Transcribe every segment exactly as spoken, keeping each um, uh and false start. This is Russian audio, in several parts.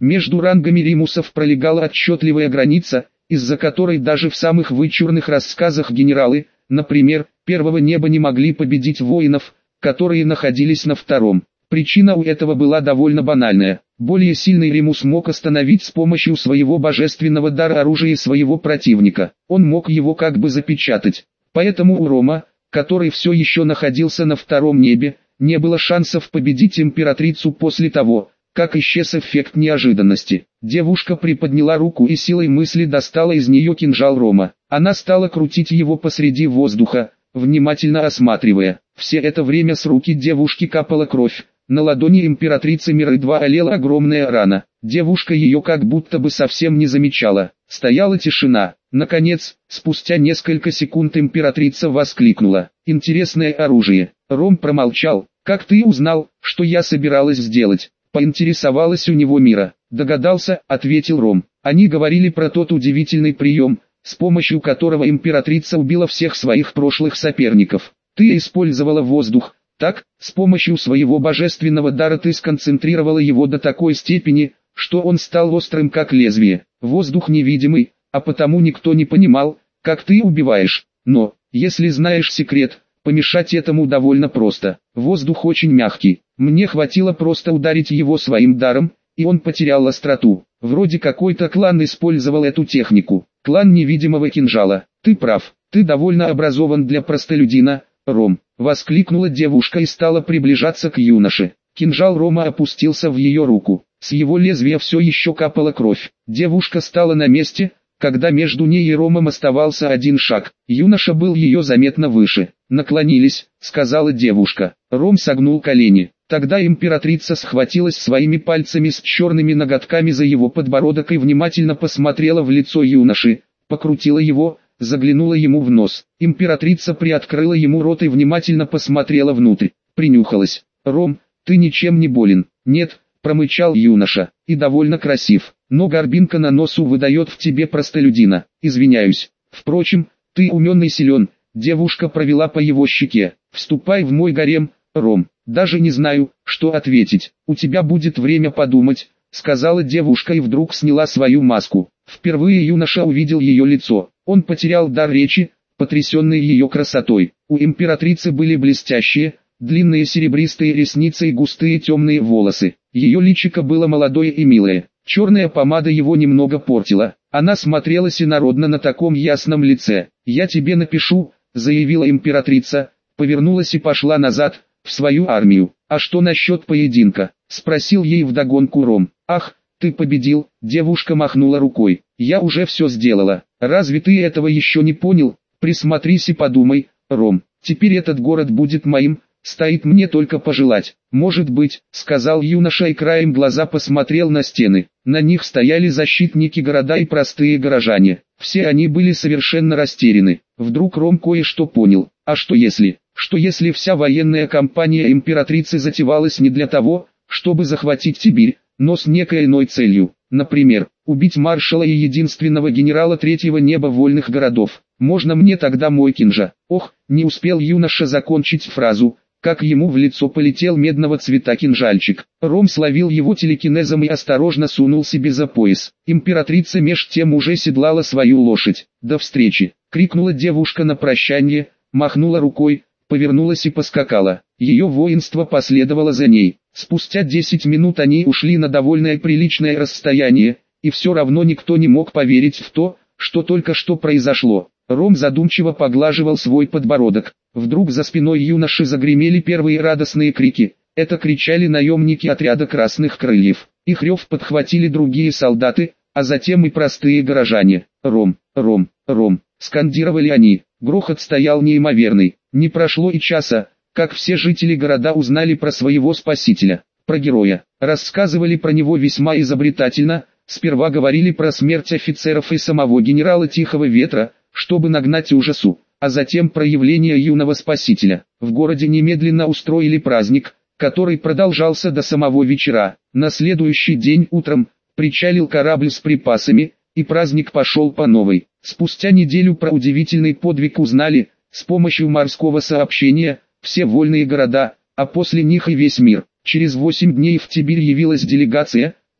Между рангами римусов пролегала отчетливая граница, из-за которой даже в самых вычурных рассказах генералы, например, первого неба не могли победить воинов, которые находились на втором. Причина у этого была довольно банальная. Более сильный римус мог остановить с помощью своего божественного дара оружие своего противника. Он мог его как бы запечатать. Поэтому у Рома, который все еще находился на втором небе, не было шансов победить императрицу после того, как исчез эффект неожиданности. Девушка приподняла руку и силой мысли достала из нее кинжал Рома. Она стала крутить его посреди воздуха, внимательно осматривая. Все это время с руки девушки капала кровь. На ладони императрицы Миры-два олела огромная рана. Девушка ее как будто бы совсем не замечала. Стояла тишина. Наконец, спустя несколько секунд императрица воскликнула: «Интересное оружие». Ром промолчал. «Как ты узнал, что я собиралась сделать?» Поинтересовалась у него Мира. «Догадался», — ответил Ром. «Они говорили про тот удивительный прием, с помощью которого императрица убила всех своих прошлых соперников. Ты использовала воздух. Так, с помощью своего божественного дара ты сконцентрировала его до такой степени, что он стал острым как лезвие. Воздух невидимый, а потому никто не понимал, как ты убиваешь. Но, если знаешь секрет, помешать этому довольно просто. Воздух очень мягкий. Мне хватило просто ударить его своим даром, и он потерял остроту. Вроде какой-то клан использовал эту технику. Клан невидимого кинжала. Ты прав, ты довольно образован для простолюдина, Ром», — воскликнула девушка и стала приближаться к юноше. Кинжал Рома опустился в ее руку. С его лезвия все еще капала кровь. Девушка стала на месте, когда между ней и Ромом оставался один шаг. Юноша был ее заметно выше. «Наклонились», — сказала девушка. Ром согнул колени. Тогда императрица схватилась своими пальцами с черными ноготками за его подбородок и внимательно посмотрела в лицо юноши, покрутила его, заглянула ему в нос. Императрица приоткрыла ему рот и внимательно посмотрела внутрь. Принюхалась. «Ром, ты ничем не болен?» «Нет», — промычал юноша, — «и довольно красив, но горбинка на носу выдает в тебе простолюдина. Извиняюсь. Впрочем, ты умен и силен». Девушка провела по его щеке. «Вступай в мой гарем, Ром». «Даже не знаю, что ответить. У тебя будет время подумать», — сказала девушка и вдруг сняла свою маску. Впервые юноша увидел ее лицо. Он потерял дар речи, потрясенный ее красотой. У императрицы были блестящие, длинные серебристые ресницы и густые темные волосы. Ее личико было молодое и милое. Черная помада его немного портила. Она смотрелась инородно на таком ясном лице. «Я тебе напишу», — заявила императрица, повернулась и пошла назад, в свою армию. «А что насчет поединка?» — спросил ей вдогонку Ром. «Ах, ты победил», — девушка махнула рукой. «Я уже все сделала. Разве ты этого еще не понял? Присмотрись и подумай, Ром. Теперь этот город будет моим, стоит мне только пожелать». «Может быть», — сказал юноша и краем глаза посмотрел на стены. На них стояли защитники города и простые горожане. Все они были совершенно растеряны. Вдруг Ром кое-что понял. А что если... Что если вся военная кампания императрицы затевалась не для того, чтобы захватить Сибирь, но с некой иной целью, например, убить маршала и единственного генерала третьего неба вольных городов? «Можно мне тогда мой кинжа?» Ох, не успел юноша закончить фразу, как ему в лицо полетел медного цвета кинжальчик. Ром словил его телекинезом и осторожно сунул себе за пояс. Императрица меж тем уже седлала свою лошадь. «До встречи!» — крикнула девушка на прощание, махнула рукой, повернулась и поскакала. Ее воинство последовало за ней. Спустя десять минут они ушли на довольно приличное расстояние, и все равно никто не мог поверить в то, что только что произошло. Ром задумчиво поглаживал свой подбородок. Вдруг за спиной юноши загремели первые радостные крики. Это кричали наемники отряда Красных Крыльев. Их рев подхватили другие солдаты, а затем и простые горожане. «Ром, Ром, Ром!» — скандировали они. Грохот стоял неимоверный. Не прошло и часа, как все жители города узнали про своего спасителя, про героя. Рассказывали про него весьма изобретательно, сперва говорили про смерть офицеров и самого генерала Тихого Ветра, чтобы нагнать ужасу, а затем про явление юного спасителя. В городе немедленно устроили праздник, который продолжался до самого вечера. На следующий день утром причалил корабль с припасами, и праздник пошел по новой. Спустя неделю про удивительный подвиг узнали, с помощью морского сообщения, все вольные города, а после них и весь мир. Через восемь дней в Тибирь явилась делегация,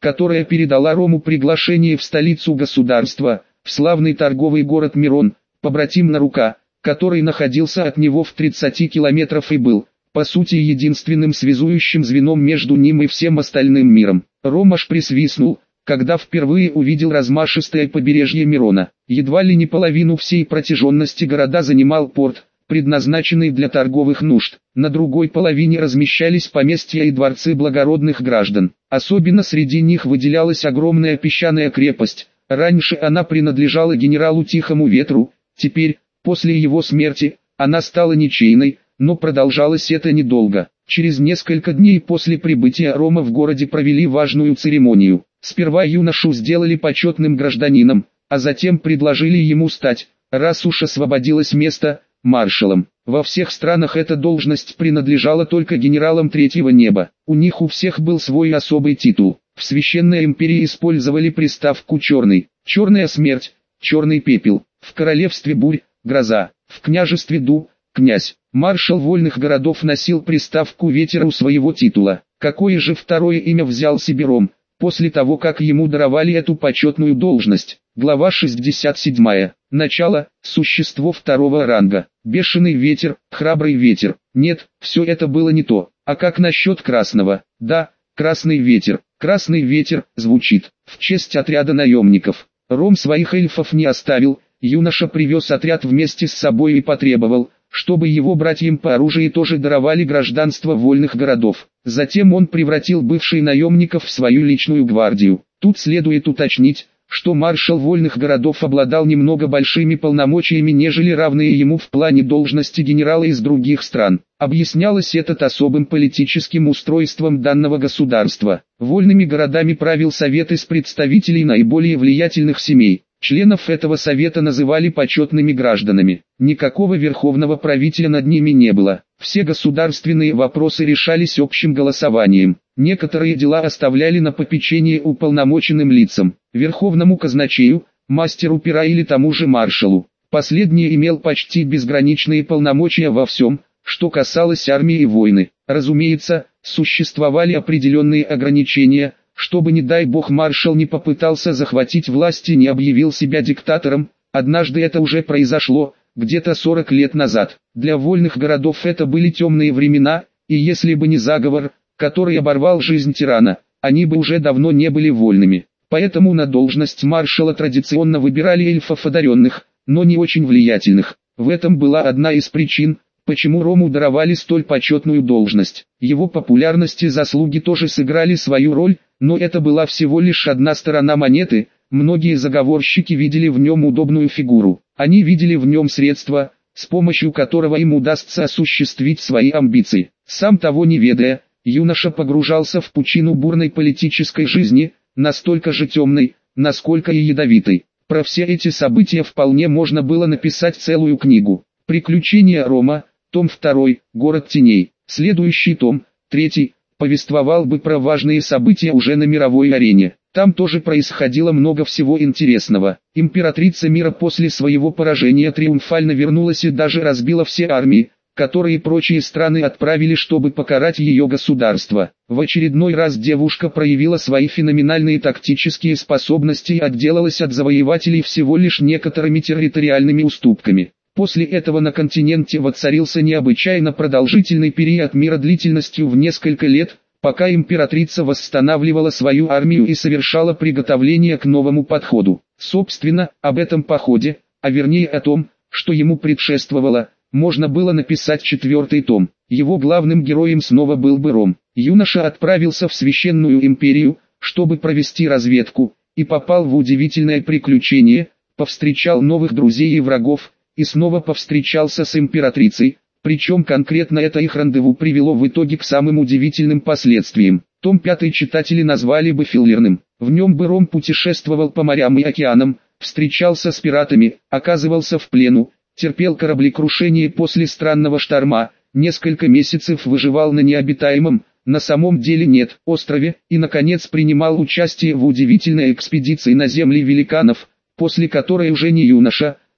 которая передала Рому приглашение в столицу государства, в славный торговый город Мирон, побратим Нарука, который находился от него в тридцати километрах и был, по сути, единственным связующим звеном между ним и всем остальным миром. Ром аж присвистнул, когда впервые увидел размашистое побережье Мирона. Едва ли не половину всей протяженности города занимал порт, предназначенный для торговых нужд. На другой половине размещались поместья и дворцы благородных граждан. Особенно среди них выделялась огромная песчаная крепость. Раньше она принадлежала генералу Тихому Ветру, теперь, после его смерти, она стала ничейной, но продолжалось это недолго. Через несколько дней после прибытия Рома в городе провели важную церемонию. Сперва юношу сделали почетным гражданином, а затем предложили ему стать, раз уж освободилось место, маршалом. Во всех странах эта должность принадлежала только генералам третьего неба. У них у всех был свой особый титул. В Священной империи использовали приставку «черный», «черная смерть», «черный пепел». В королевстве Бурь – «гроза», в княжестве Ду – «князь». Маршал вольных городов носил приставку «ветер» у своего титула. Какое же второе имя взял себе Ром, после того как ему даровали эту почетную должность? Глава шестьдесят семь. Начало. Существо второго ранга. Бешеный ветер, храбрый ветер. Нет, все это было не то. А как насчет красного? Да, красный ветер. Красный ветер звучит в честь отряда наемников. Ром своих эльфов не оставил. Юноша привез отряд вместе с собой и потребовал, чтобы его братьям по оружию тоже даровали гражданство вольных городов. Затем он превратил бывших наемников в свою личную гвардию. Тут следует уточнить, что маршал вольных городов обладал немного большими полномочиями, нежели равные ему в плане должности генерала из других стран. Объяснялось это особым политическим устройством данного государства. Вольными городами правил совет из представителей наиболее влиятельных семей. Членов этого совета называли почетными гражданами. Никакого верховного правителя над ними не было. Все государственные вопросы решались общим голосованием. Некоторые дела оставляли на попечение уполномоченным лицам, верховному казначею, мастеру пера или тому же маршалу. Последний имел почти безграничные полномочия во всем, что касалось армии и войны. Разумеется, существовали определенные ограничения, чтобы, не дай бог, маршал не попытался захватить власть и не объявил себя диктатором. Однажды это уже произошло, где-то сорок лет назад. Для вольных городов это были темные времена, и если бы не заговор, который оборвал жизнь тирана, они бы уже давно не были вольными. Поэтому на должность маршала традиционно выбирали эльфов одаренных, но не очень влиятельных. В этом была одна из причин, почему Рому даровали столь почетную должность. Его популярность и заслуги тоже сыграли свою роль, но это была всего лишь одна сторона монеты. Многие заговорщики видели в нем удобную фигуру. Они видели в нем средство, с помощью которого им удастся осуществить свои амбиции. Сам того не ведая, юноша погружался в пучину бурной политической жизни, настолько же темной, насколько и ядовитой. Про все эти события вполне можно было написать целую книгу. «Приключения Рома», том второй, «Город теней». Следующий том, третий, повествовал бы про важные события уже на мировой арене. Там тоже происходило много всего интересного. Императрица мира после своего поражения триумфально вернулась и даже разбила все армии, которые прочие страны отправили, чтобы покарать ее государство. В очередной раз девушка проявила свои феноменальные тактические способности и отделалась от завоевателей всего лишь некоторыми территориальными уступками. После этого на континенте воцарился необычайно продолжительный период мира длительностью в несколько лет, пока императрица восстанавливала свою армию и совершала приготовление к новому подходу. Собственно, об этом походе, а вернее о том, что ему предшествовало, можно было написать четвертый том. Его главным героем снова был бы Ром. Юноша отправился в Священную империю, чтобы провести разведку, и попал в удивительное приключение, повстречал новых друзей и врагов, и снова повстречался с императрицей, причем конкретно это их рандеву привело в итоге к самым удивительным последствиям. Том пятый читатели назвали бы филлерным. В нем бы Ром путешествовал по морям и океанам, встречался с пиратами, оказывался в плену, терпел кораблекрушение после странного шторма, несколько месяцев выживал на необитаемом, на самом деле нет, острове, и наконец принимал участие в удивительной экспедиции на земли великанов, после которой уже не юноша,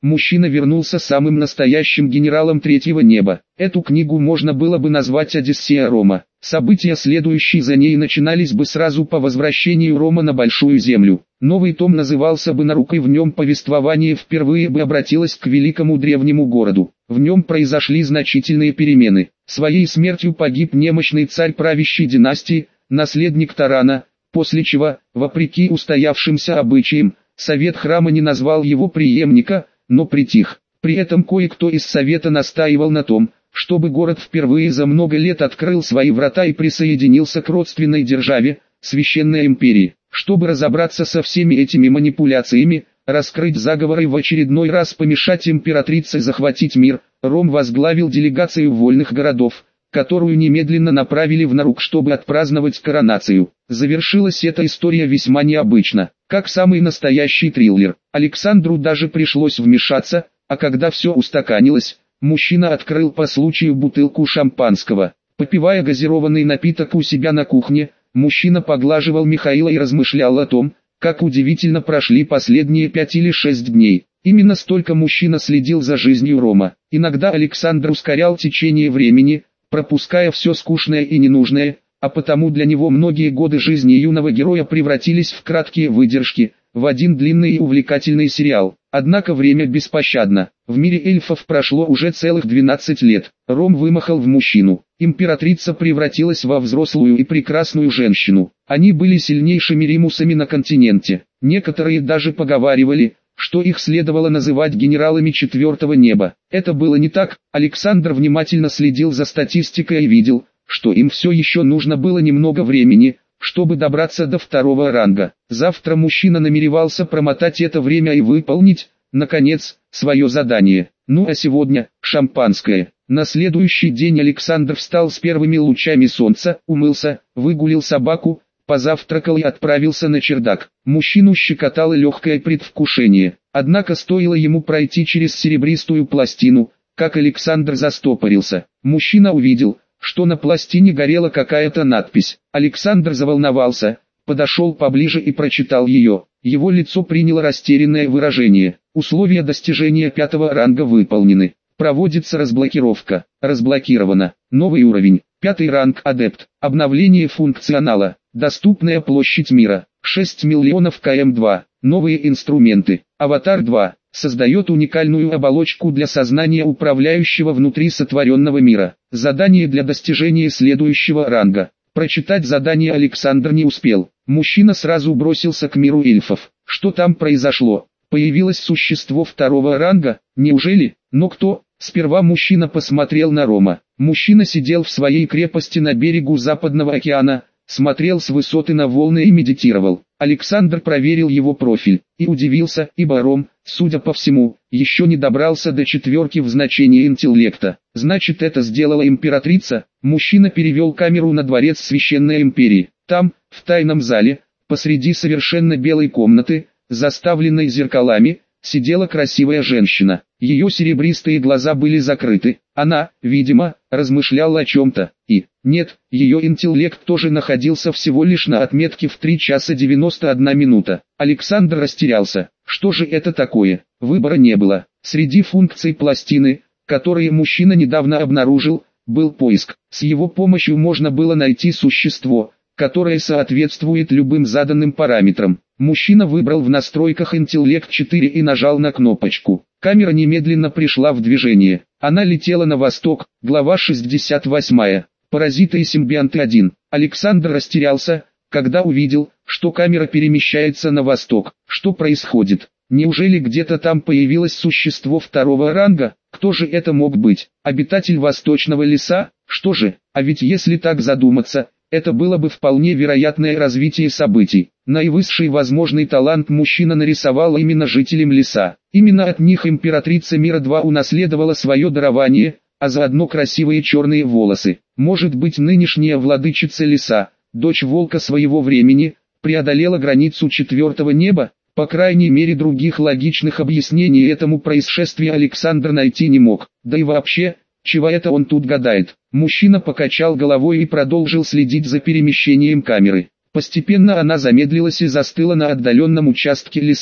мужчина вернулся самым настоящим генералом третьего неба. Эту книгу можно было бы назвать «Одиссея Рома». События, следующие за ней, начинались бы сразу по возвращению Рома на Большую Землю. Новый том назывался бы «Нарука», и в нем повествование впервые бы обратилось к великому древнему городу. В нем произошли значительные перемены. Своей смертью погиб немощный царь правящей династии, наследник Тарана, после чего, вопреки устоявшимся обычаям, совет храма не назвал его преемника, но притих. При этом кое-кто из совета настаивал на том, чтобы город впервые за много лет открыл свои врата и присоединился к родственной державе, Священной империи. Чтобы разобраться со всеми этими манипуляциями, раскрыть заговор и в очередной раз помешать императрице захватить мир, Ром возглавил делегацию вольных городов, которую немедленно направили в Нарук, чтобы отпраздновать коронацию. Завершилась эта история весьма необычно, как самый настоящий триллер. Александру даже пришлось вмешаться, а когда все устаканилось, мужчина открыл по случаю бутылку шампанского. Попивая газированный напиток у себя на кухне, мужчина поглаживал Михаила и размышлял о том, как удивительно прошли последние пять или шесть дней. Именно столько мужчина следил за жизнью Рома. Иногда Александр ускорял течение времени, пропуская все скучное и ненужное, а потому для него многие годы жизни юного героя превратились в краткие выдержки, в один длинный и увлекательный сериал. Однако время беспощадно. В мире эльфов прошло уже целых двенадцать лет. Ром вымахал в мужчину. Императрица превратилась во взрослую и прекрасную женщину. Они были сильнейшими римусами на континенте. Некоторые даже поговаривали, что их следовало называть генералами четвертого неба. Это было не так. Александр внимательно следил за статистикой и видел, что им все еще нужно было немного времени, чтобы добраться до второго ранга. Завтра мужчина намеревался промотать это время и выполнить, наконец, свое задание. Ну а сегодня – шампанское. На следующий день Александр встал с первыми лучами солнца, умылся, выгулил собаку, позавтракал и отправился на чердак. Мужчину щекотало легкое предвкушение. Однако стоило ему пройти через серебристую пластину, как Александр застопорился. Мужчина увидел, что на пластине горела какая-то надпись. Александр заволновался, подошел поближе и прочитал ее. Его лицо приняло растерянное выражение. Условия достижения пятого ранга выполнены. Проводится разблокировка. Разблокировано. Новый уровень. Пятый ранг адепт. Обновление функционала. Доступная площадь мира. шесть миллионов километров два. Новые инструменты. Аватар два. Создает уникальную оболочку для сознания управляющего внутри сотворенного мира. Задание для достижения следующего ранга. Прочитать задание Александр не успел. Мужчина сразу бросился к миру эльфов. Что там произошло? Появилось существо второго ранга? Неужели? Но кто? Сперва мужчина посмотрел на Рома. Мужчина сидел в своей крепости на берегу Западного океана, смотрел с высоты на волны и медитировал. Александр проверил его профиль и удивился, ибо Ром, судя по всему, еще не добрался до четверки в значении интеллекта. Значит, это сделала императрица. Мужчина перевел камеру на дворец Священной империи. Там, в тайном зале, посреди совершенно белой комнаты, заставленной зеркалами, сидела красивая женщина. Ее серебристые глаза были закрыты. Она, видимо, размышляла о чем-то. И, нет, ее интеллект тоже находился всего лишь на отметке в три часа девяносто одна минута. Александр растерялся. Что же это такое? Выбора не было. Среди функций пластины, которые мужчина недавно обнаружил, был поиск. С его помощью можно было найти существо, которое соответствует любым заданным параметрам. Мужчина выбрал в настройках интеллект четыре и нажал на кнопочку. Камера немедленно пришла в движение. Она летела на восток. Глава шестьдесят восемь. Паразиты и симбионты один. Александр растерялся, когда увидел, что камера перемещается на восток. Что происходит? Неужели где-то там появилось существо второго ранга? Кто же это мог быть? Обитатель восточного леса? Что же? А ведь если так задуматься, это было бы вполне вероятное развитие событий. Наивысший возможный талант мужчина нарисовал именно жителям леса. Именно от них императрица мира два унаследовала свое дарование, а заодно красивые черные волосы. Может быть, нынешняя владычица леса, дочь волка своего времени, преодолела границу четвертого неба? По крайней мере, других логичных объяснений этому происшествию Александр найти не мог. Да и вообще, чего это он тут гадает? Мужчина покачал головой и продолжил следить за перемещением камеры. Постепенно она замедлилась и застыла на отдаленном участке леса.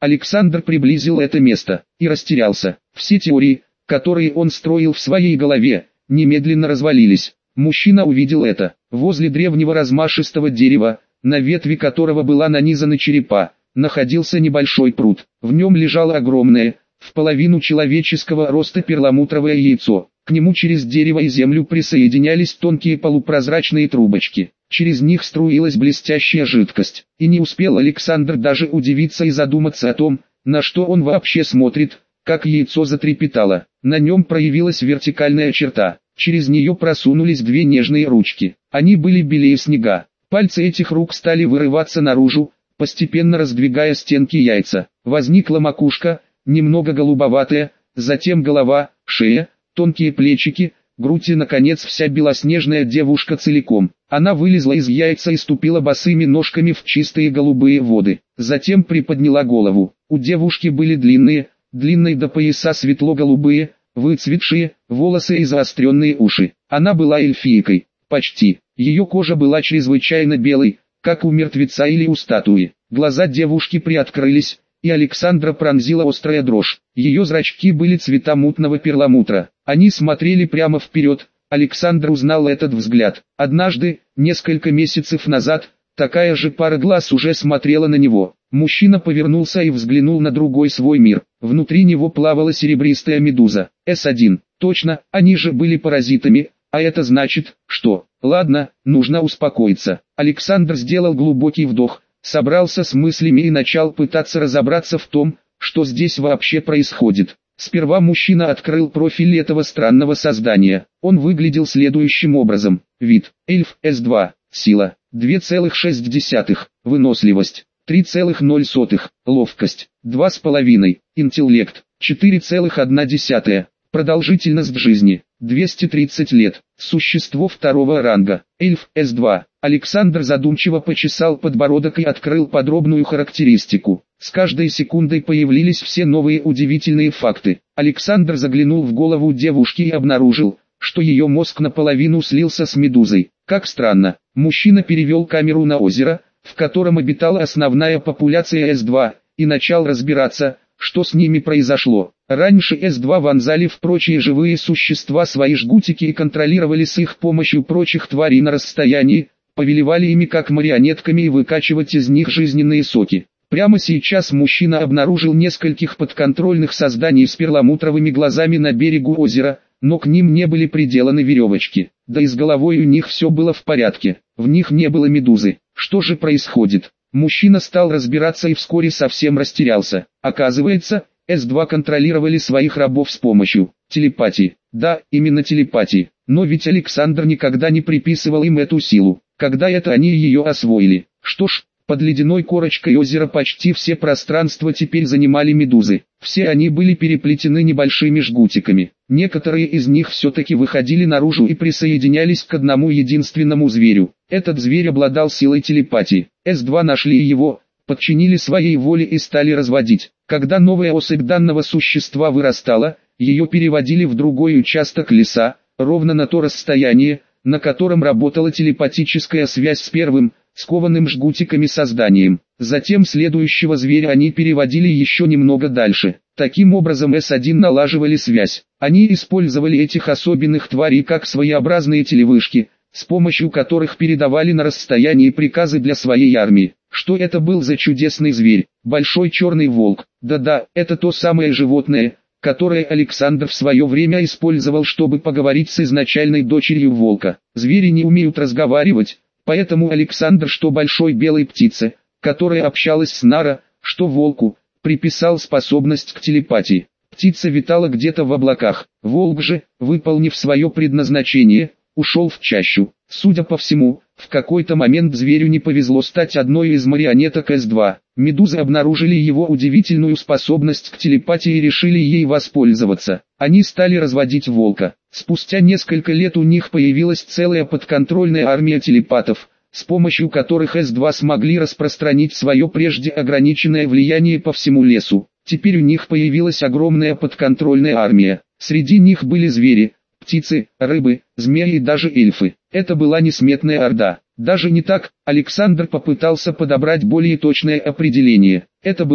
Александр приблизил это место и растерялся. Все теории, которые он строил в своей голове, немедленно развалились. Мужчина увидел это. Возле древнего размашистого дерева, на ветви которого была нанизана черепа, находился небольшой пруд. В нем лежало огромное, в половину человеческого роста перламутровое яйцо. К нему через дерево и землю присоединялись тонкие полупрозрачные трубочки. Через них струилась блестящая жидкость. И не успел Александр даже удивиться и задуматься о том, на что он вообще смотрит, как яйцо затрепетало. На нем проявилась вертикальная черта. Через нее просунулись две нежные ручки. Они были белее снега. Пальцы этих рук стали вырываться наружу, постепенно раздвигая стенки яйца. Возникла макушка, немного голубоватая, затем голова, шея, тонкие плечики, грудь и, наконец, вся белоснежная девушка целиком. Она вылезла из яйца и ступила босыми ножками в чистые голубые воды. Затем приподняла голову. У девушки были длинные, длинные до пояса светло-голубые, выцветшие, волосы и заостренные уши. Она была эльфийкой, почти. Ее кожа была чрезвычайно белой, как у мертвеца или у статуи. Глаза девушки приоткрылись, и Александра пронзила острая дрожь. Ее зрачки были цвета мутного перламутра. Они смотрели прямо вперед. Александр узнал этот взгляд. Однажды, несколько месяцев назад, такая же пара глаз уже смотрела на него. Мужчина повернулся и взглянул на другой свой мир. Внутри него плавала серебристая медуза. эс один. Точно, они же были паразитами, а это значит, что... Ладно, нужно успокоиться. Александр сделал глубокий вдох, собрался с мыслями и начал пытаться разобраться в том, что здесь вообще происходит. Сперва мужчина открыл профиль этого странного создания. Он выглядел следующим образом. Вид: эльф, эс два, сила, два целых шесть десятых, выносливость, три целых ноль сотых, ловкость, два с половиной, интеллект, четыре целых одна десятая, продолжительность жизни, двести тридцать лет, существо второго ранга, эльф, эс два. Александр задумчиво почесал подбородок и открыл подробную характеристику. С каждой секундой появились все новые удивительные факты. Александр заглянул в голову девушки и обнаружил, что ее мозг наполовину слился с медузой. Как странно. Мужчина перевел камеру на озеро, в котором обитала основная популяция эс два, и начал разбираться, что с ними произошло. Раньше эс два вонзали в прочие живые существа свои жгутики и контролировали с их помощью прочих тварей на расстоянии, повелевали ими как марионетками и выкачивать из них жизненные соки. Прямо сейчас мужчина обнаружил нескольких подконтрольных созданий с перламутровыми глазами на берегу озера, но к ним не были приделаны веревочки. Да и с головой у них все было в порядке, в них не было медузы. Что же происходит? Мужчина стал разбираться и вскоре совсем растерялся. Оказывается, эс два контролировали своих рабов с помощью телепатии. Да, именно телепатии. Но ведь Александр никогда не приписывал им эту силу. Когда это они ее освоили? Что ж, под ледяной корочкой озера почти все пространства теперь занимали медузы. Все они были переплетены небольшими жгутиками. Некоторые из них все-таки выходили наружу и присоединялись к одному единственному зверю. Этот зверь обладал силой телепатии. эс два нашли его, подчинили своей воле и стали разводить. Когда новая особь данного существа вырастала, ее переводили в другой участок леса, ровно на то расстояние, на котором работала телепатическая связь с первым, скованным жгутиками созданием. Затем следующего зверя они переводили еще немного дальше. Таким образом эс один налаживали связь. Они использовали этих особенных тварей как своеобразные телевышки, с помощью которых передавали на расстоянии приказы для своей армии. Что это был за чудесный зверь? Большой черный волк. Да-да, это то самое животное, которое Александр в свое время использовал, чтобы поговорить с изначальной дочерью волка. Звери не умеют разговаривать, поэтому Александр что большой белой птице, которая общалась с Нара, что волку, приписал способность к телепатии. Птица витала где-то в облаках. Волк же, выполнив свое предназначение, ушел в чащу. Судя по всему, в какой-то момент зверю не повезло стать одной из марионеток эс два. Медузы обнаружили его удивительную способность к телепатии и решили ей воспользоваться. Они стали разводить волка. Спустя несколько лет у них появилась целая подконтрольная армия телепатов, с помощью которых эс два смогли распространить свое прежде ограниченное влияние по всему лесу. Теперь у них появилась огромная подконтрольная армия. Среди них были звери, птицы, рыбы, змеи и даже эльфы. Это была несметная орда. Даже не так, Александр попытался подобрать более точное определение. Это была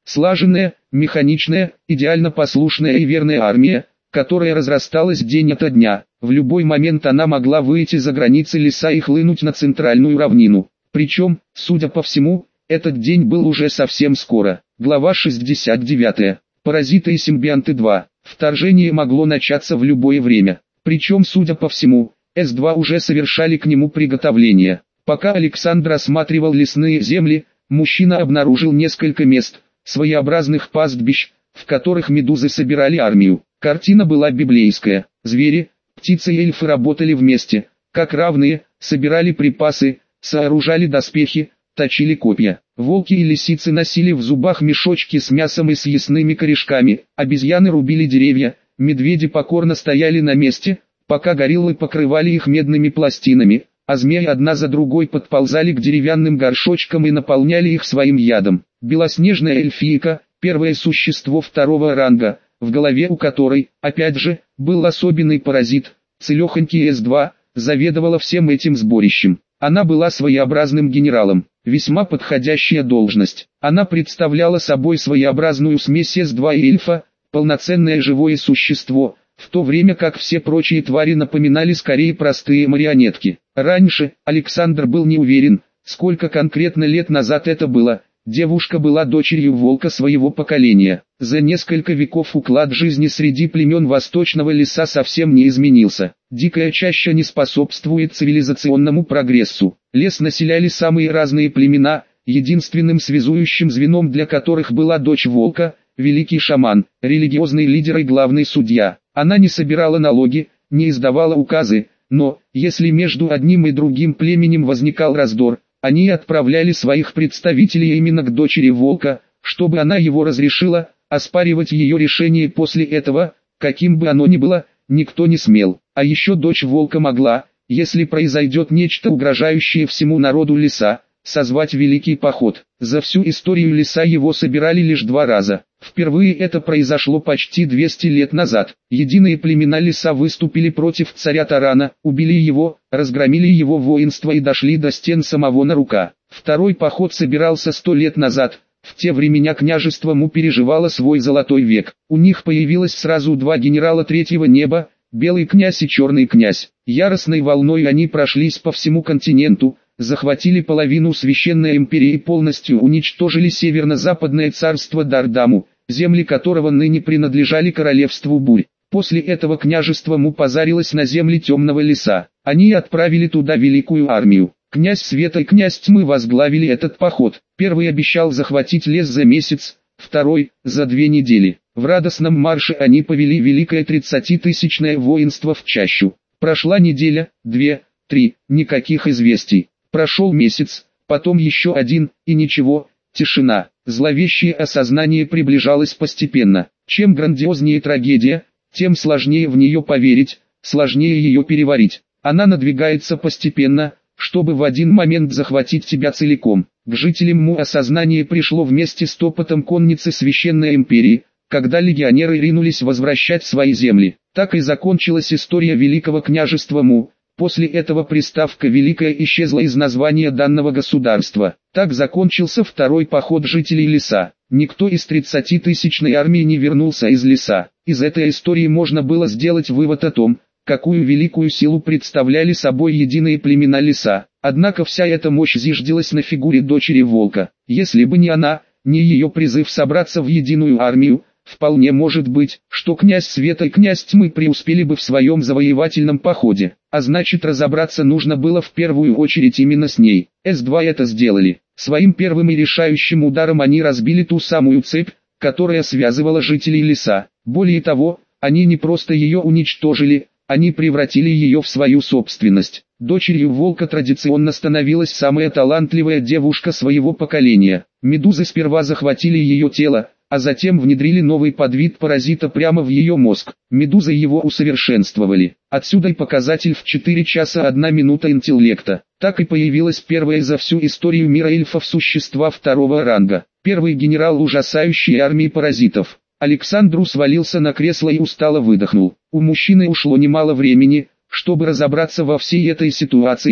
Слаженная, механичная, идеально послушная и верная армия, которая разрасталась день ото дня. В любой момент она могла выйти за границы леса и хлынуть на центральную равнину. Причем, судя по всему, этот день был уже совсем скоро. Глава шестьдесят девять. Паразиты и симбионты два. Вторжение могло начаться в любое время. Причем, судя по всему, эс два уже совершали к нему приготовления. Пока Александр осматривал лесные земли, мужчина обнаружил несколько мест, своеобразных пастбищ, в которых медузы собирали армию. Картина была библейская. Звери, птицы и эльфы работали вместе, как равные, собирали припасы, сооружали доспехи, точили копья. Волки и лисицы носили в зубах мешочки с мясом и съестными корешками, обезьяны рубили деревья, медведи покорно стояли на месте, пока гориллы покрывали их медными пластинами, а змеи одна за другой подползали к деревянным горшочкам и наполняли их своим ядом. Белоснежная эльфийка, первое существо второго ранга, в голове у которой, опять же, был особенный паразит, целехонький эс два, заведовала всем этим сборищем. Она была своеобразным генералом, весьма подходящая должность. Она представляла собой своеобразную смесь эс два и эльфа, полноценное живое существо, в то время как все прочие твари напоминали скорее простые марионетки. Раньше, Александр был не уверен, сколько конкретно лет назад это было. Девушка была дочерью волка своего поколения. За несколько веков уклад жизни среди племен Восточного леса совсем не изменился. Дикая чаща не способствует цивилизационному прогрессу. Лес населяли самые разные племена, единственным связующим звеном для которых была дочь волка, великий шаман, религиозный лидер и главный судья. Она не собирала налоги, не издавала указы, но, если между одним и другим племенем возникал раздор, они отправляли своих представителей именно к дочери волка, чтобы она его разрешила. Оспаривать ее решение после этого, каким бы оно ни было, никто не смел. А еще дочь волка могла, если произойдет нечто угрожающее всему народу леса, созвать великий поход. За всю историю леса его собирали лишь два раза. Впервые это произошло почти двести лет назад. Единые племена леса выступили против царя Тарана, убили его, разгромили его воинство и дошли до стен самого Нарука. Второй поход собирался сто лет назад. В те времена княжество Му переживало свой золотой век. У них появилось сразу два генерала третьего неба, Белый князь и Черный князь. Яростной волной они прошлись по всему континенту, захватили половину священной империи и полностью уничтожили северно-западное царство Дардаму, земли которого ныне принадлежали королевству Бурь. После этого княжество Му позарилось на земли Темного леса. Они отправили туда великую армию. Князь Света и князь Тьмы возглавили этот поход. Первый обещал захватить лес за месяц, второй – за две недели. В радостном марше они повели великое тридцатитысячное воинство в чащу. Прошла неделя, две, три, никаких известий. Прошел месяц, потом еще один, и ничего, тишина. Зловещее осознание приближалось постепенно. Чем грандиознее трагедия, тем сложнее в нее поверить, сложнее ее переварить. Она надвигается постепенно, чтобы в один момент захватить тебя целиком. К жителям Му осознание пришло вместе с топотом конницы Священной Империи, когда легионеры ринулись возвращать свои земли. Так и закончилась история Великого княжества Му. После этого приставка «Великая» исчезла из названия данного государства. Так закончился второй поход жителей леса. Никто из тридцатитысячной армии не вернулся из леса. Из этой истории можно было сделать вывод о том, какую великую силу представляли собой единые племена леса. Однако вся эта мощь зиждилась на фигуре дочери волка. Если бы не она, не ее призыв собраться в единую армию, вполне может быть, что князь Света и князь Тьмы преуспели бы в своем завоевательном походе. А значит, разобраться нужно было в первую очередь именно с ней. эс два это сделали. Своим первым и решающим ударом они разбили ту самую цепь, которая связывала жителей леса. Более того, они не просто ее уничтожили, они превратили ее в свою собственность. Дочерью волка традиционно становилась самая талантливая девушка своего поколения. Медузы сперва захватили ее тело, а затем внедрили новый подвид паразита прямо в ее мозг. Медузы его усовершенствовали. Отсюда и показатель в четыре часа одна минута интеллекта. Так и появилась первая за всю историю мира эльфов существа второго ранга. Первый генерал ужасающей армии паразитов. Александру свалился на кресло и устало выдохнул. У мужчины ушло немало времени, чтобы разобраться во всей этой ситуации,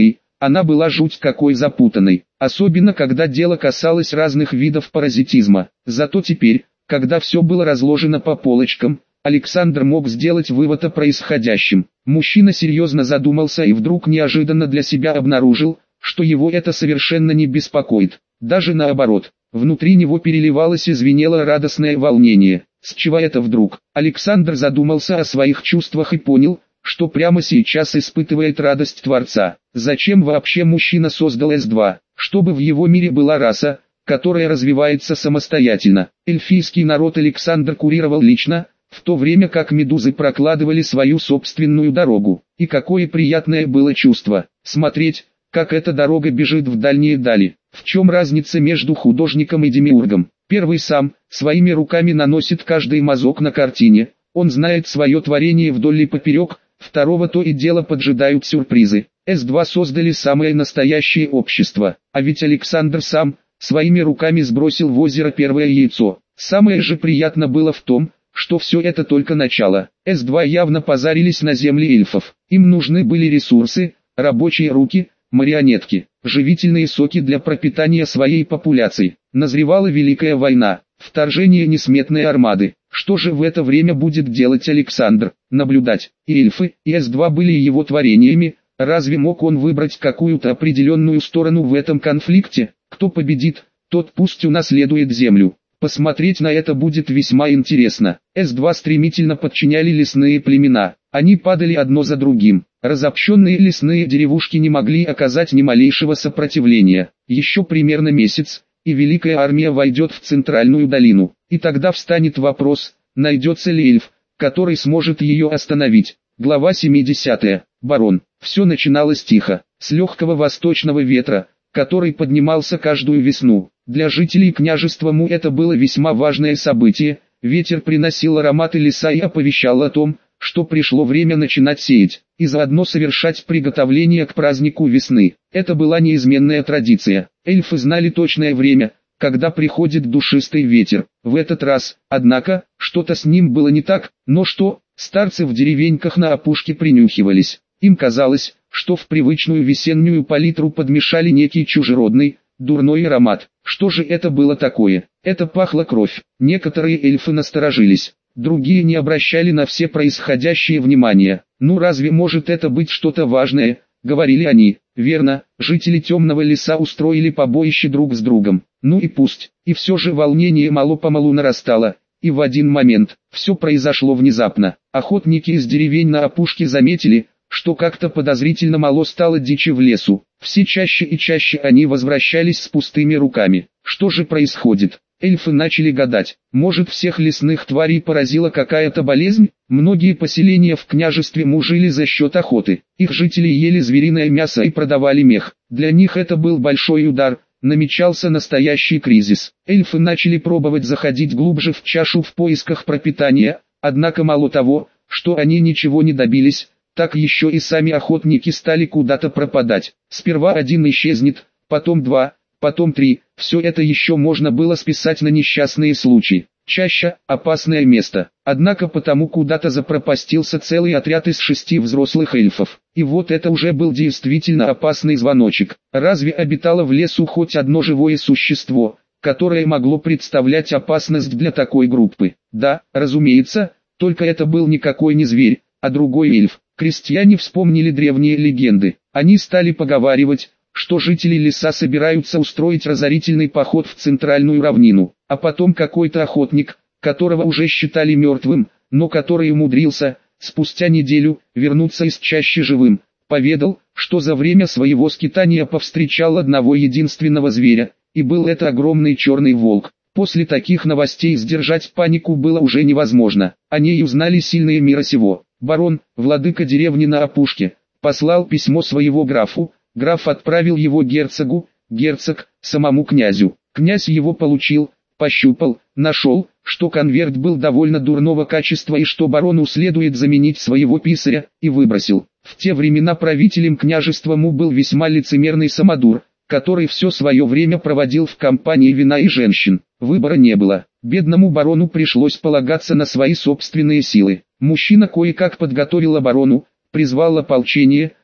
Она была жуть какой запутанной, особенно когда дело касалось разных видов паразитизма. Зато теперь, когда все было разложено по полочкам, Александр мог сделать вывод о происходящем. Мужчина серьезно задумался и вдруг неожиданно для себя обнаружил, что его это совершенно не беспокоит. Даже наоборот, внутри него переливалось и звенело радостное волнение. С чего это вдруг? Александр задумался о своих чувствах и понял, что прямо сейчас испытывает радость Творца. Зачем вообще мужчина создал эс два? Чтобы в его мире была раса, которая развивается самостоятельно. Эльфийский народ Александр курировал лично, в то время как медузы прокладывали свою собственную дорогу. И какое приятное было чувство, смотреть, как эта дорога бежит в дальние дали. В чем разница между художником и демиургом? Первый сам, своими руками наносит каждый мазок на картине, он знает свое творение вдоль и поперек, второго то и дело поджидают сюрпризы. эс два создали самое настоящее общество, а ведь Александр сам, своими руками сбросил в озеро первое яйцо. Самое же приятно было в том, что все это только начало. эс два явно позарились на земли эльфов. Им нужны были ресурсы, рабочие руки, марионетки, живительные соки для пропитания своей популяции. Назревала Великая война, вторжение несметной армады. Что же в это время будет делать Александр? Наблюдать. И эльфы, и эс два были его творениями. Разве мог он выбрать какую-то определенную сторону в этом конфликте? Кто победит, тот пусть унаследует землю. Посмотреть на это будет весьма интересно. эс два стремительно подчиняли лесные племена. Они падали одно за другим. Разобщенные лесные деревушки не могли оказать ни малейшего сопротивления. Еще примерно месяц, и Великая армия войдет в центральную долину. И тогда встанет вопрос, найдется ли эльф, который сможет ее остановить. Глава семидесятая. Барон. Все начиналось тихо, с легкого восточного ветра, который поднимался каждую весну. Для жителей княжества Му это было весьма важное событие. Ветер приносил ароматы леса и оповещал о том, что пришло время начинать сеять, и заодно совершать приготовления к празднику весны. Это была неизменная традиция. Эльфы знали точное время, когда приходит душистый ветер. В этот раз, однако, что-то с ним было не так, но что, старцы в деревеньках на опушке принюхивались. Им казалось, что в привычную весеннюю палитру подмешали некий чужеродный, дурной аромат. Что же это было такое? Это пахла кровь. Некоторые эльфы насторожились. Другие не обращали на все происходящее внимания. «Ну разве может это быть что-то важное?» — говорили они. «Верно, жители темного леса устроили побоище друг с другом. Ну и пусть». И все же волнение мало-помалу нарастало, и в один момент все произошло внезапно. Охотники из деревень на опушке заметили, что как-то подозрительно мало стало дичи в лесу. Все чаще и чаще они возвращались с пустыми руками. Что же происходит? Эльфы начали гадать, может всех лесных тварей поразила какая-то болезнь? Многие поселения в княжестве Му жили за счет охоты. Их жители ели звериное мясо и продавали мех. Для них это был большой удар, намечался настоящий кризис. Эльфы начали пробовать заходить глубже в чашу в поисках пропитания, однако мало того, что они ничего не добились, так еще и сами охотники стали куда-то пропадать. Сперва один исчезнет, потом два, потом три. Все это еще можно было списать на несчастные случаи. Чаще – опасное место. Однако потому куда-то запропастился целый отряд из шести взрослых эльфов. И вот это уже был действительно опасный звоночек. Разве обитало в лесу хоть одно живое существо, которое могло представлять опасность для такой группы? Да, разумеется, только это был никакой не зверь, а другой эльф. Крестьяне вспомнили древние легенды. Они стали поговаривать, что жители леса собираются устроить разорительный поход в центральную равнину, а потом какой-то охотник, которого уже считали мертвым, но который умудрился, спустя неделю, вернуться из чащи живым, поведал, что за время своего скитания повстречал одного единственного зверя, и был это огромный черный волк. После таких новостей сдержать панику было уже невозможно. О ней узнали сильные мира сего. Барон, владыка деревни на опушке, послал письмо своего графу. Граф отправил его герцогу, герцог – самому князю. Князь его получил, пощупал, нашел, что конверт был довольно дурного качества и что барону следует заменить своего писаря, и выбросил. В те времена правителем княжества Му был весьма лицемерный самодур, который все свое время проводил в компании вина и женщин. Выбора не было. Бедному барону пришлось полагаться на свои собственные силы. Мужчина кое-как подготовил оборону, призвал ополчение,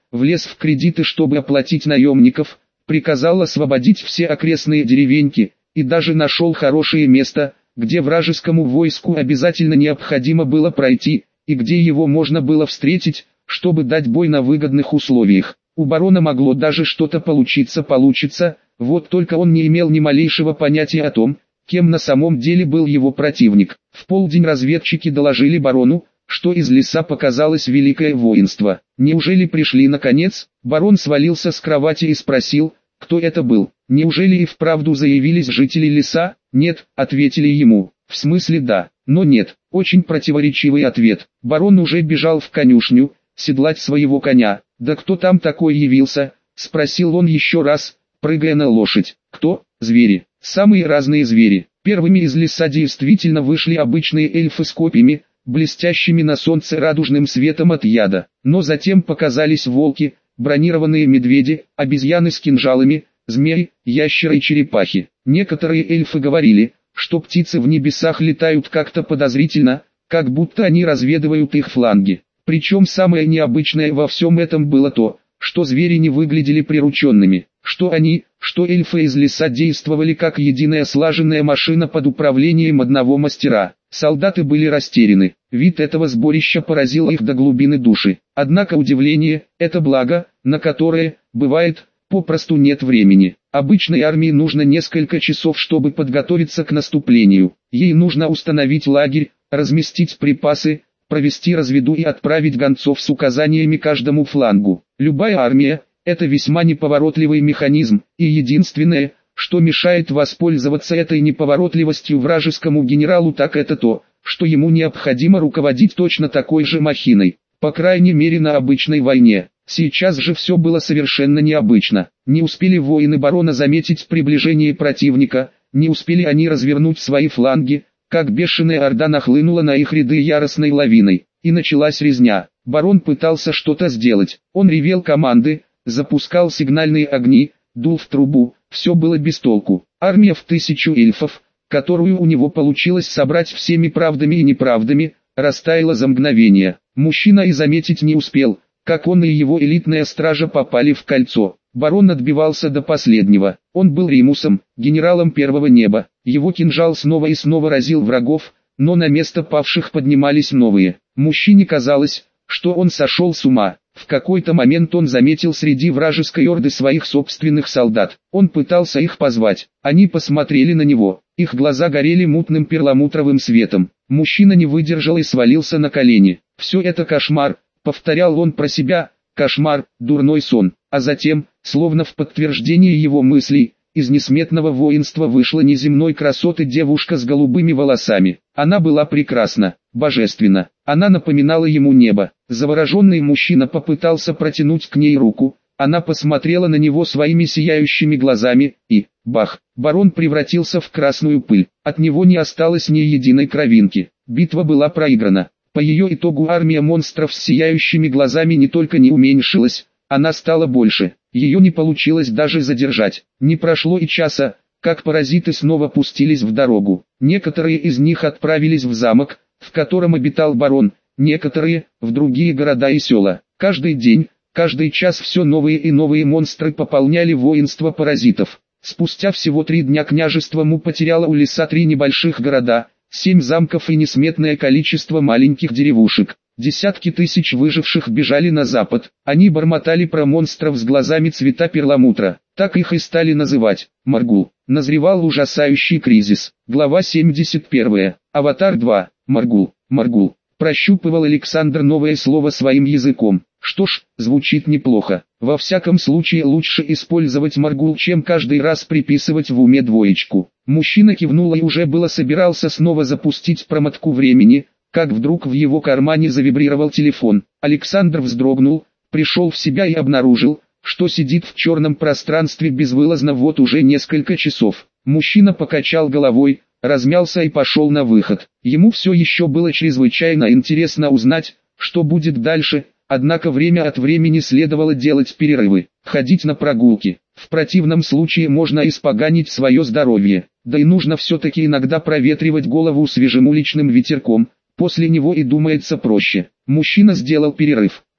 влез в кредиты, чтобы оплатить наемников, приказал освободить все окрестные деревеньки, и даже нашел хорошее место, где вражескому войску обязательно необходимо было пройти, и где его можно было встретить, чтобы дать бой на выгодных условиях. У барона могло даже что-то получиться получится, вот только он не имел ни малейшего понятия о том, кем на самом деле был его противник. В полдень разведчики доложили барону, что из леса показалось великое воинство. Неужели пришли наконец? Барон свалился с кровати и спросил, кто это был. Неужели и вправду заявились жители леса? Нет, ответили ему. В смысле да, но нет. Очень противоречивый ответ. Барон уже бежал в конюшню, седлать своего коня. Да кто там такой явился? Спросил он еще раз, прыгая на лошадь. Кто? Звери. Самые разные звери. Первыми из леса действительно вышли обычные эльфы с копьями, блестящими на солнце радужным светом от яда. Но затем показались волки, бронированные медведи, обезьяны с кинжалами, змеи, ящеры и черепахи. Некоторые эльфы говорили, что птицы в небесах летают как-то подозрительно, как будто они разведывают их фланги. Причем самое необычное во всем этом было то, что звери не выглядели прирученными, что они, что эльфы из леса действовали как единая слаженная машина под управлением одного мастера. Солдаты были растеряны, вид этого сборища поразил их до глубины души. Однако удивление – это благо, на которое, бывает, попросту нет времени. Обычной армии нужно несколько часов, чтобы подготовиться к наступлению. Ей нужно установить лагерь, разместить припасы, провести разведу и отправить гонцов с указаниями каждому флангу. Любая армия – это весьма неповоротливый механизм, и единственное, что мешает воспользоваться этой неповоротливостью вражескому генералу, так это то, что ему необходимо руководить точно такой же махиной, по крайней мере на обычной войне. Сейчас же все было совершенно необычно. Не успели воины барона заметить приближение противника, не успели они развернуть свои фланги, как бешеная орда нахлынула на их ряды яростной лавиной, и началась резня. Барон пытался что-то сделать, он ревел команды, запускал сигнальные огни, дул в трубу, все было без толку. Армия в тысячу эльфов, которую у него получилось собрать всеми правдами и неправдами, растаяла за мгновение. Мужчина и заметить не успел, как он и его элитная стража попали в кольцо. Барон отбивался до последнего. Он был Римусом, генералом первого неба. Его кинжал снова и снова разил врагов, но на место павших поднимались новые. Мужчине казалось, что он сошел с ума. В какой-то момент он заметил среди вражеской орды своих собственных солдат. Он пытался их позвать. Они посмотрели на него. Их глаза горели мутным перламутровым светом. Мужчина не выдержал и свалился на колени. «Все это кошмар», — повторял он про себя, — «кошмар, дурной сон». А затем, словно в подтверждение его мыслей, из несметного воинства вышла неземной красоты девушка с голубыми волосами. Она была прекрасна, божественна. Она напоминала ему небо. Завороженный мужчина попытался протянуть к ней руку. Она посмотрела на него своими сияющими глазами, и, бах, барон превратился в красную пыль. От него не осталось ни единой кровинки. Битва была проиграна. По ее итогу армия монстров с сияющими глазами не только не уменьшилась, она стала больше. Ее не получилось даже задержать. Не прошло и часа, как паразиты снова пустились в дорогу. Некоторые из них отправились в замок, в котором обитал барон, некоторые – в другие города и села. Каждый день, каждый час все новые и новые монстры пополняли воинство паразитов. Спустя всего три дня княжество Му потеряло у леса три небольших города, семь замков и несметное количество маленьких деревушек. Десятки тысяч выживших бежали на запад. Они бормотали про монстров с глазами цвета перламутра. Так их и стали называть. Маргул. Назревал ужасающий кризис. Глава семьдесят первая. Аватар два. Маргул. Маргул. Прощупывал Александр новое слово своим языком. Что ж, звучит неплохо. Во всяком случае лучше использовать Маргул, чем каждый раз приписывать в уме двоечку. Мужчина кивнул и уже было собирался снова запустить промотку времени, как вдруг в его кармане завибрировал телефон. Александр вздрогнул, пришел в себя и обнаружил, что сидит в черном пространстве безвылазно вот уже несколько часов. Мужчина покачал головой, размялся и пошел на выход. Ему все еще было чрезвычайно интересно узнать, что будет дальше, однако время от времени следовало делать перерывы, ходить на прогулки. В противном случае можно испоганить свое здоровье, да и нужно все-таки иногда проветривать голову свежим уличным ветерком. После него и думается проще. Мужчина сделал перерыв.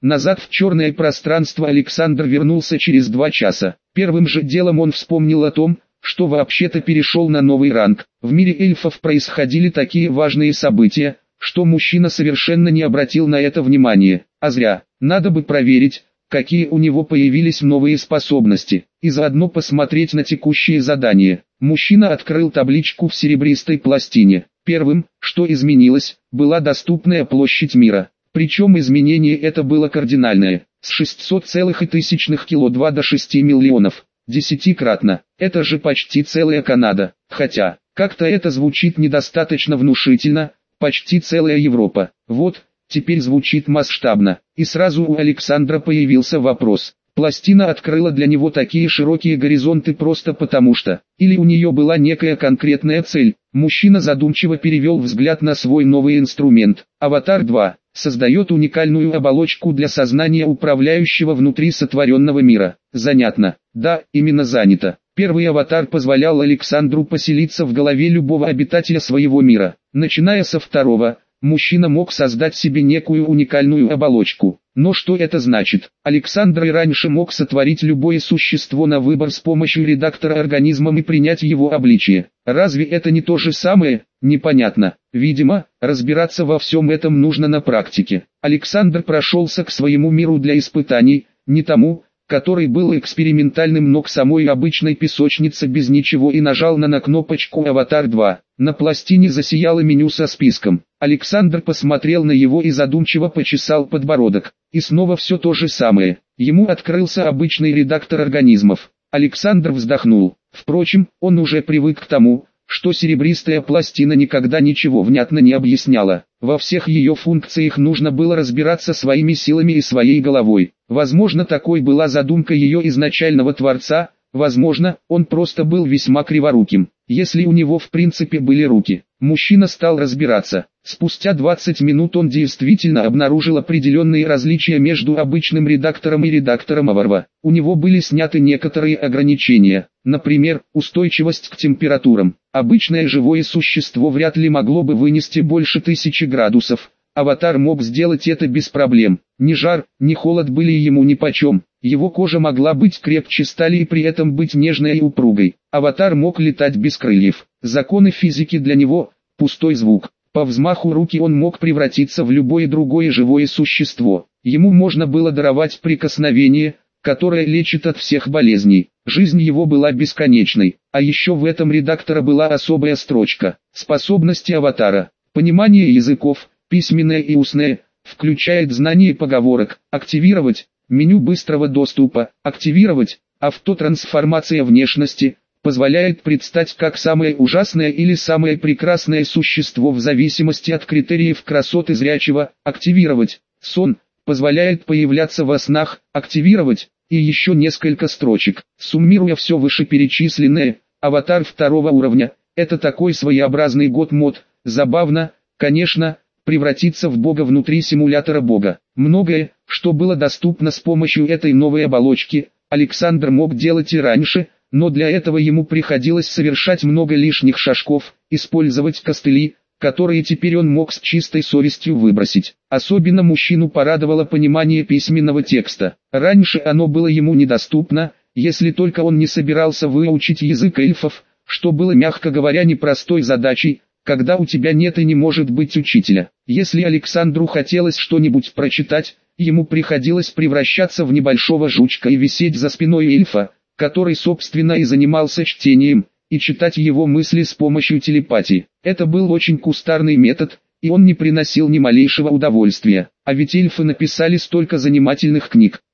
Назад в черное пространство Александр вернулся через два часа. Первым же делом он вспомнил о том, что вообще-то перешел на новый ранг. В мире эльфов происходили такие важные события, что мужчина совершенно не обратил на это внимания. А зря. Надо бы проверить, какие у него появились новые способности, и заодно посмотреть на текущие задания. Мужчина открыл табличку в серебристой пластине. Первым, что изменилось, была доступная площадь мира. Причем изменение это было кардинальное, с шестисот целых тысячных кило два до шести миллионов, десятикратно. Это же почти целая Канада, хотя, как-то это звучит недостаточно внушительно, почти целая Европа. Вот, теперь звучит масштабно. И сразу у Александра появился вопрос. Пластина открыла для него такие широкие горизонты просто потому что, или у нее была некая конкретная цель. Мужчина задумчиво перевел взгляд на свой новый инструмент. Аватар два создает уникальную оболочку для сознания управляющего внутри сотворенного мира. Занятно. Да, именно занято. Первый аватар позволял Александру поселиться в голове любого обитателя своего мира. Начиная со второго, мужчина мог создать себе некую уникальную оболочку. Но что это значит? Александр и раньше мог сотворить любое существо на выбор с помощью редактора организмом и принять его обличие. Разве это не то же самое? Непонятно. Видимо, разбираться во всем этом нужно на практике. Александр прошелся к своему миру для испытаний, не тому, который был экспериментальным, но к самой обычной песочнице без ничего, и нажал на, на кнопочку «Аватар два». На пластине засияло меню со списком. Александр посмотрел на его и задумчиво почесал подбородок. И снова все то же самое. Ему открылся обычный редактор организмов. Александр вздохнул. Впрочем, он уже привык к тому, что серебристая пластина никогда ничего внятно не объясняла. Во всех ее функциях нужно было разбираться своими силами и своей головой. Возможно, такой была задумка ее изначального творца, возможно, он просто был весьма криворуким. Если у него в принципе были руки, мужчина стал разбираться. Спустя двадцать минут он действительно обнаружил определенные различия между обычным редактором и редактором Аварва. У него были сняты некоторые ограничения, например, устойчивость к температурам. Обычное живое существо вряд ли могло бы вынести больше тысячи градусов. Аватар мог сделать это без проблем. Ни жар, ни холод были ему нипочем. Его кожа могла быть крепче стали и при этом быть нежной и упругой. Аватар мог летать без крыльев. Законы физики для него – пустой звук. По взмаху руки он мог превратиться в любое другое живое существо. Ему можно было даровать прикосновение, которое лечит от всех болезней. Жизнь его была бесконечной. А еще в этом редактора была особая строчка. Способности аватара. Понимание языков, письменное и устное, включает знание поговорок. Активировать. Меню быстрого доступа. Активировать. Автотрансформация внешности. Позволяет предстать как самое ужасное или самое прекрасное существо в зависимости от критериев красоты зрячего. Активировать. Сон. Позволяет появляться во снах. Активировать. И еще несколько строчек. Суммируя все вышеперечисленное, аватар второго уровня – это такой своеобразный год-мод. Забавно, конечно, превратиться в бога внутри симулятора бога. Многое, что было доступно с помощью этой новой оболочки, Александр мог делать и раньше, но для этого ему приходилось совершать много лишних шажков, использовать костыли, которые теперь он мог с чистой совестью выбросить. Особенно мужчину порадовало понимание письменного текста. Раньше оно было ему недоступно, если только он не собирался выучить язык эльфов, что было, мягко говоря, непростой задачей, когда у тебя нет и не может быть учителя. Если Александру хотелось что-нибудь прочитать, ему приходилось превращаться в небольшого жучка и висеть за спиной эльфа, который собственно и занимался чтением, и читать его мысли с помощью телепатии. Это был очень кустарный метод, и он не приносил ни малейшего удовольствия. А ведь эльфы написали столько занимательных книг.